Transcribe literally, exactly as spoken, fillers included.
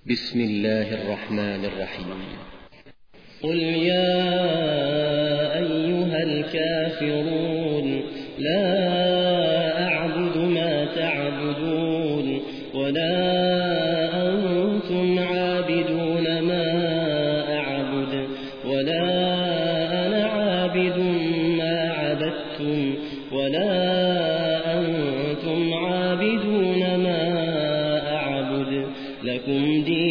بسم الله الرحمن الرحيم. قل يا أيها الكافرون لا أعبد ما تعبدون ولا أنتم عابدون ما أعبد ولا أنا عابد ما عبدتم ولا أنتم عابدون ما أعبد لكم دين